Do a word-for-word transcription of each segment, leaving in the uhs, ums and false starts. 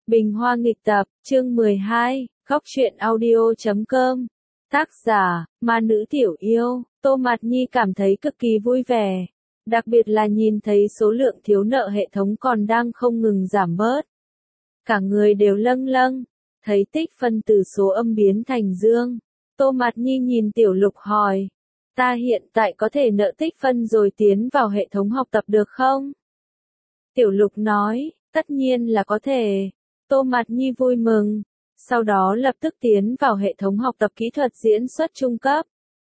Bình Hoa nghịch tập, chương mười hai, góc truyện audio chấm com. Tác giả, ma nữ tiểu yêu. Tô Mạt Nhi cảm thấy cực kỳ vui vẻ. Đặc biệt là nhìn thấy số lượng thiếu nợ hệ thống còn đang không ngừng giảm bớt. Cả người đều lâng lâng. Thấy tích phân từ số âm biến thành dương. Tô Mạt Nhi nhìn Tiểu Lục hỏi. Ta hiện tại có thể nợ tích phân rồi tiến vào hệ thống học tập được không? Tiểu Lục nói, tất nhiên là có thể. Tô Mạt Nhi vui mừng, sau đó lập tức tiến vào hệ thống học tập kỹ thuật diễn xuất trung cấp.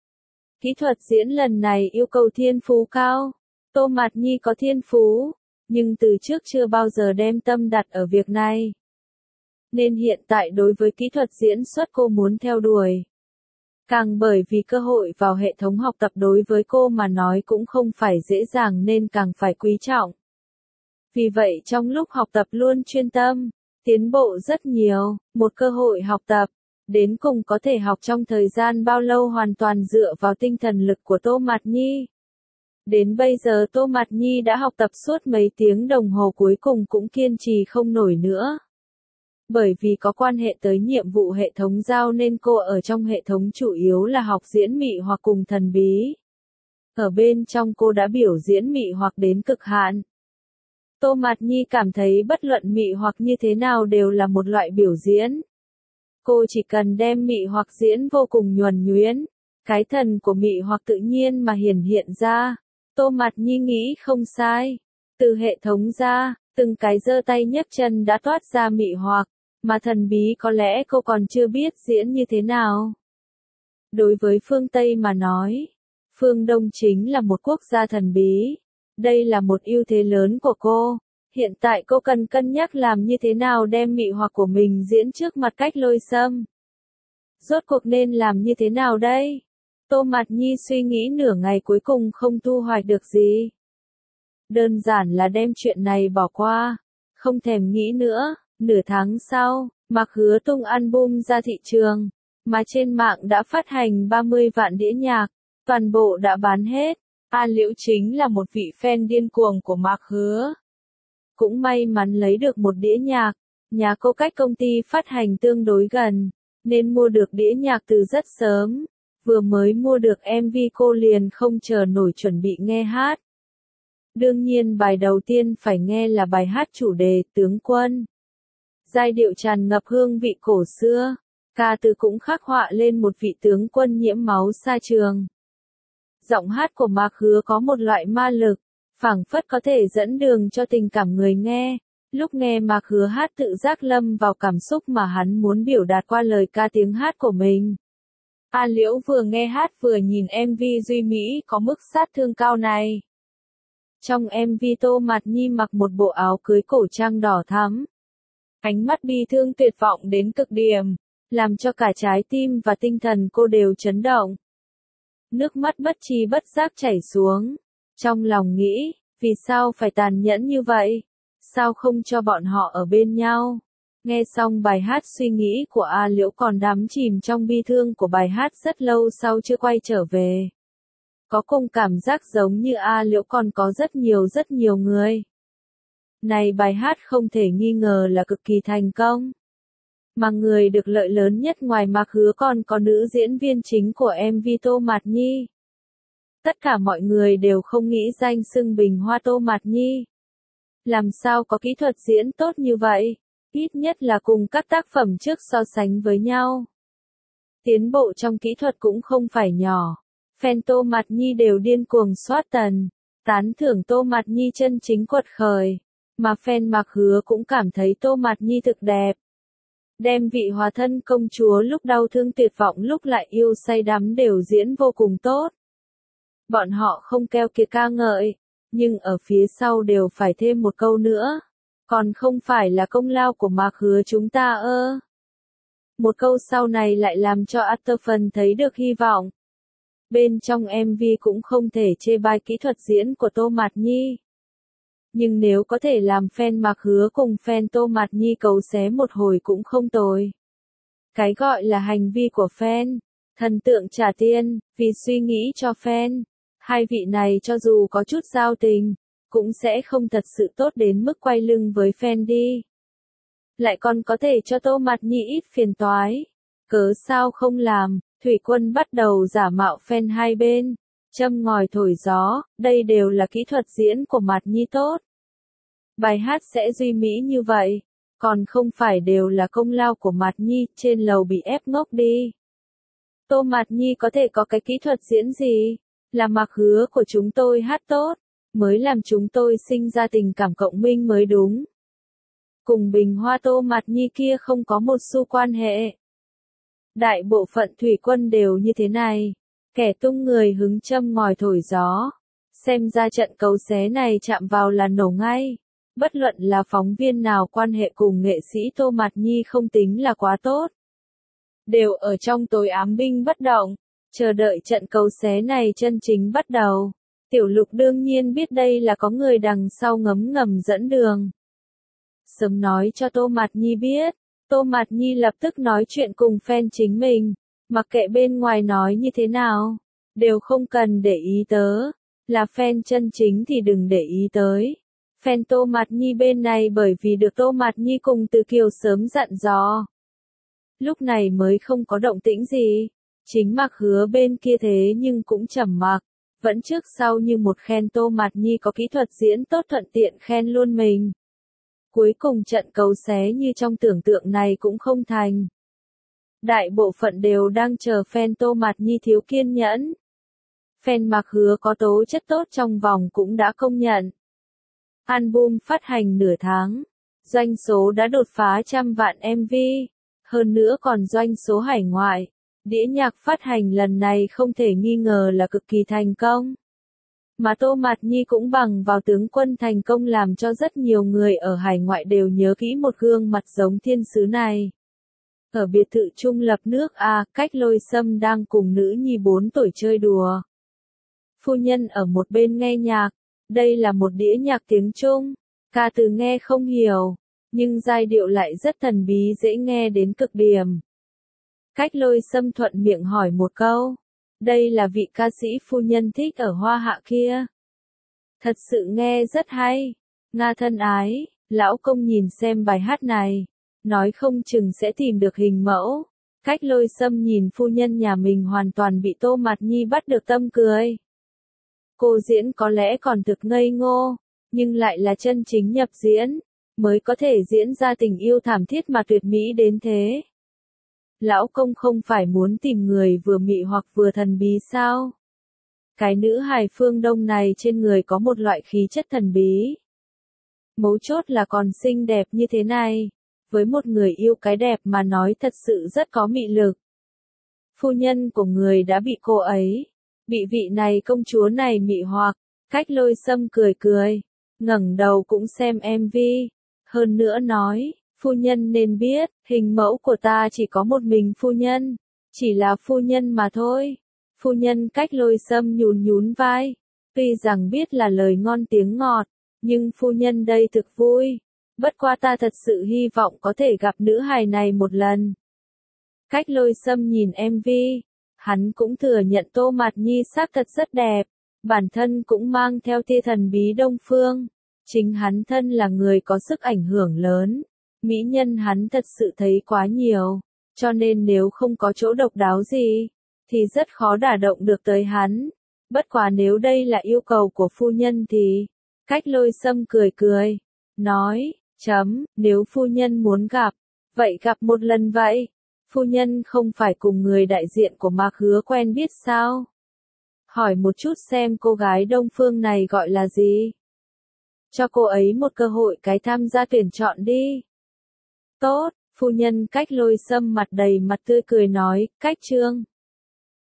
Kỹ thuật diễn lần này yêu cầu thiên phú cao. Tô Mạt Nhi có thiên phú, nhưng từ trước chưa bao giờ đem tâm đặt ở việc này. Nên hiện tại đối với kỹ thuật diễn xuất cô muốn theo đuổi. Càng bởi vì cơ hội vào hệ thống học tập đối với cô mà nói cũng không phải dễ dàng nên càng phải quý trọng. Vì vậy trong lúc học tập luôn chuyên tâm. Tiến bộ rất nhiều, một cơ hội học tập, đến cùng có thể học trong thời gian bao lâu hoàn toàn dựa vào tinh thần lực của Tô Mạt Nhi. Đến bây giờ Tô Mạt Nhi đã học tập suốt mấy tiếng đồng hồ cuối cùng cũng kiên trì không nổi nữa. Bởi vì có quan hệ tới nhiệm vụ hệ thống giao nên cô ở trong hệ thống chủ yếu là học diễn mị hoặc cùng thần bí. Ở bên trong cô đã biểu diễn mị hoặc đến cực hạn. Tô Mạt Nhi cảm thấy bất luận mị hoặc như thế nào đều là một loại biểu diễn. Cô chỉ cần đem mị hoặc diễn vô cùng nhuần nhuyễn, cái thần của mị hoặc tự nhiên mà hiển hiện ra. Tô Mạt Nhi nghĩ không sai. Từ hệ thống ra, từng cái giơ tay nhấc chân đã toát ra mị hoặc, mà thần bí có lẽ cô còn chưa biết diễn như thế nào. Đối với phương Tây mà nói, phương Đông chính là một quốc gia thần bí. Đây là một ưu thế lớn của cô. Hiện tại cô cần cân nhắc làm như thế nào đem mị hoặc của mình diễn trước mặt cách lôi sâm. Rốt cuộc nên làm như thế nào đây? Tô Mạt Nhi suy nghĩ nửa ngày cuối cùng không thu hoạch được gì. Đơn giản là đem chuyện này bỏ qua. Không thèm nghĩ nữa. Nửa tháng sau, Mạc Hứa tung album ra thị trường. Mà trên mạng đã phát hành ba mươi vạn đĩa nhạc. Toàn bộ đã bán hết. A Liễu chính là một vị fan điên cuồng của Mạc Hứa. Cũng may mắn lấy được một đĩa nhạc, nhà cô cách công ty phát hành tương đối gần, nên mua được đĩa nhạc từ rất sớm. Vừa mới mua được em vê cô liền không chờ nổi chuẩn bị nghe hát. Đương nhiên bài đầu tiên phải nghe là bài hát chủ đề Tướng Quân. Giai điệu tràn ngập hương vị cổ xưa, ca từ cũng khắc họa lên một vị tướng quân nhiễm máu xa trường. Giọng hát của Mạc Hứa có một loại ma lực, phảng phất có thể dẫn đường cho tình cảm người nghe. Lúc nghe Mạc Hứa hát tự giác lâm vào cảm xúc mà hắn muốn biểu đạt qua lời ca tiếng hát của mình. A Liễu vừa nghe hát vừa nhìn em vê Duy Mỹ có mức sát thương cao này. Trong em vê Tô Mạt Nhi mặc một bộ áo cưới cổ trang đỏ thắm. Ánh mắt bi thương tuyệt vọng đến cực điểm, làm cho cả trái tim và tinh thần cô đều chấn động. Nước mắt bất tri bất giác chảy xuống. Trong lòng nghĩ, vì sao phải tàn nhẫn như vậy? Sao không cho bọn họ ở bên nhau? Nghe xong bài hát suy nghĩ của A Liễu còn đắm chìm trong bi thương của bài hát rất lâu sau chưa quay trở về. Có cùng cảm giác giống như A Liễu còn có rất nhiều rất nhiều người. Này bài hát không thể nghi ngờ là cực kỳ thành công. Mà người được lợi lớn nhất ngoài Mạc Hứa còn có nữ diễn viên chính của em vê Tô Mạt Nhi. Tất cả mọi người đều không nghĩ danh xưng Bình Hoa Tô Mạt Nhi. Làm sao có kỹ thuật diễn tốt như vậy? Ít nhất là cùng các tác phẩm trước so sánh với nhau. Tiến bộ trong kỹ thuật cũng không phải nhỏ. Fan Tô Mạt Nhi đều điên cuồng soát tần, tán thưởng Tô Mạt Nhi chân chính quật khởi. Mà fan Mạc Hứa cũng cảm thấy Tô Mạt Nhi thực đẹp. Đem vị hóa thân công chúa lúc đau thương tuyệt vọng lúc lại yêu say đắm đều diễn vô cùng tốt. Bọn họ không keo kiệt ca ngợi, nhưng ở phía sau đều phải thêm một câu nữa. Còn không phải là công lao của Mạc Hứa chúng ta ơ. Một câu sau này lại làm cho Atterfan thấy được hy vọng. Bên trong em vê cũng không thể chê bai kỹ thuật diễn của Tô Mạt Nhi. Nhưng nếu có thể làm fan Mạc Hứa cùng fan Tô Mạt Nhi cấu xé một hồi cũng không tồi. Cái gọi là hành vi của fan, thần tượng trả tiền, vì suy nghĩ cho fan. Hai vị này cho dù có chút giao tình, cũng sẽ không thật sự tốt đến mức quay lưng với fan đi. lại còn có thể cho Tô Mạt Nhi ít phiền toái. Cớ sao không làm, Thủy Quân bắt đầu giả mạo fan hai bên, châm ngòi thổi gió, đây đều là kỹ thuật diễn của Mạt Nhi tốt. Bài hát sẽ duy mỹ như vậy, còn không phải đều là công lao của Mạt Nhi, trên lầu bị ép ngốc đi. Tô Mạt Nhi có thể có cái kỹ thuật diễn gì? Là Mặc Hứa của chúng tôi hát tốt, mới làm chúng tôi sinh ra tình cảm cộng minh mới đúng. Cùng Bình Hoa Tô Mạt Nhi kia không có một xu quan hệ. Đại bộ phận Thủy Quân đều như thế này, kẻ tung người hứng châm ngòi thổi gió. Xem ra trận cấu xé này chạm vào là nổ ngay. Bất luận là phóng viên nào quan hệ cùng nghệ sĩ Tô Mạt Nhi không tính là quá tốt. Đều ở trong tối ám binh bất động, chờ đợi trận cấu xé này chân chính bắt đầu. Tiểu Lục đương nhiên biết đây là có người đằng sau ngấm ngầm dẫn đường. Sớm nói cho Tô Mạt Nhi biết, Tô Mạt Nhi lập tức nói chuyện cùng fan chính mình, mặc kệ bên ngoài nói như thế nào, đều không cần để ý tớ, là fan chân chính thì đừng để ý tới. Fan Tô Mạt Nhi bên này bởi vì được Tô Mạt Nhi cùng Từ Kiều sớm dặn dò. Lúc này mới không có động tĩnh gì, chính Mặc Hứa bên kia thế nhưng cũng trầm mặc, vẫn trước sau như một khen Tô Mạt Nhi có kỹ thuật diễn tốt thuận tiện khen luôn mình. Cuối cùng trận cấu xé như trong tưởng tượng này cũng không thành. Đại bộ phận đều đang chờ fan Tô Mạt Nhi thiếu kiên nhẫn. Fan Mặc Hứa có tố chất tốt trong vòng cũng đã công nhận. Album phát hành nửa tháng, doanh số đã đột phá trăm vạn em vê, hơn nữa còn doanh số hải ngoại. Đĩa nhạc phát hành lần này không thể nghi ngờ là cực kỳ thành công. Mà Tô Mạt Nhi cũng bằng vào tướng quân thành công làm cho rất nhiều người ở hải ngoại đều nhớ kỹ một gương mặt giống thiên sứ này. Ở biệt thự trung lập nước A, Cách Lôi Sâm đang cùng nữ nhi bốn tuổi chơi đùa. Phu nhân ở một bên nghe nhạc, đây là một đĩa nhạc tiếng Trung, ca từ nghe không hiểu, nhưng giai điệu lại rất thần bí dễ nghe đến cực điểm. Cách Lôi Sâm thuận miệng hỏi một câu, đây là vị ca sĩ phu nhân thích ở Hoa Hạ kia. Thật sự nghe rất hay, Nga thân ái, lão công nhìn xem bài hát này, nói không chừng sẽ tìm được hình mẫu. Cách Lôi Sâm nhìn phu nhân nhà mình hoàn toàn bị Tô Mạt Nhi bắt được tâm cười. Cô diễn có lẽ còn thực ngây ngô, nhưng lại là chân chính nhập diễn, mới có thể diễn ra tình yêu thảm thiết mà tuyệt mỹ đến thế. Lão công không phải muốn tìm người vừa mị hoặc vừa thần bí sao? Cái nữ hài phương Đông này trên người có một loại khí chất thần bí. Mấu chốt là còn xinh đẹp như thế này. Với một người yêu cái đẹp mà nói thật sự rất có mị lực. Phu nhân của người đã bị cô ấy, bị vị này công chúa này mị hoặc. Cách Lôi Sâm cười cười, ngẩng đầu cũng xem em vê. Hơn nữa nói, phu nhân nên biết, hình mẫu của ta chỉ có một mình phu nhân, chỉ là phu nhân mà thôi. Phu nhân Cách Lôi Sâm nhún nhún vai, tuy rằng biết là lời ngon tiếng ngọt, nhưng phu nhân đây thực vui. Bất qua ta thật sự hy vọng có thể gặp nữ hài này một lần. Cách Lôi Sâm nhìn em vê, hắn cũng thừa nhận Tô Mạt Nhi xác thật rất đẹp, bản thân cũng mang theo tia thần bí Đông Phương. Chính hắn thân là người có sức ảnh hưởng lớn, mỹ nhân hắn thật sự thấy quá nhiều, cho nên nếu không có chỗ độc đáo gì, thì rất khó đả động được tới hắn. Bất quá nếu đây là yêu cầu của phu nhân thì, Cách Lôi Sâm cười cười, nói, chấm, nếu phu nhân muốn gặp, vậy gặp một lần vậy. Phu nhân không phải cùng người đại diện của Mạc Hứa quen biết sao? Hỏi một chút xem cô gái Đông Phương này gọi là gì? Cho cô ấy một cơ hội cái tham gia tuyển chọn đi. Tốt, phu nhân Cách Lôi Sâm mặt đầy mặt tươi cười nói, Cách Trương.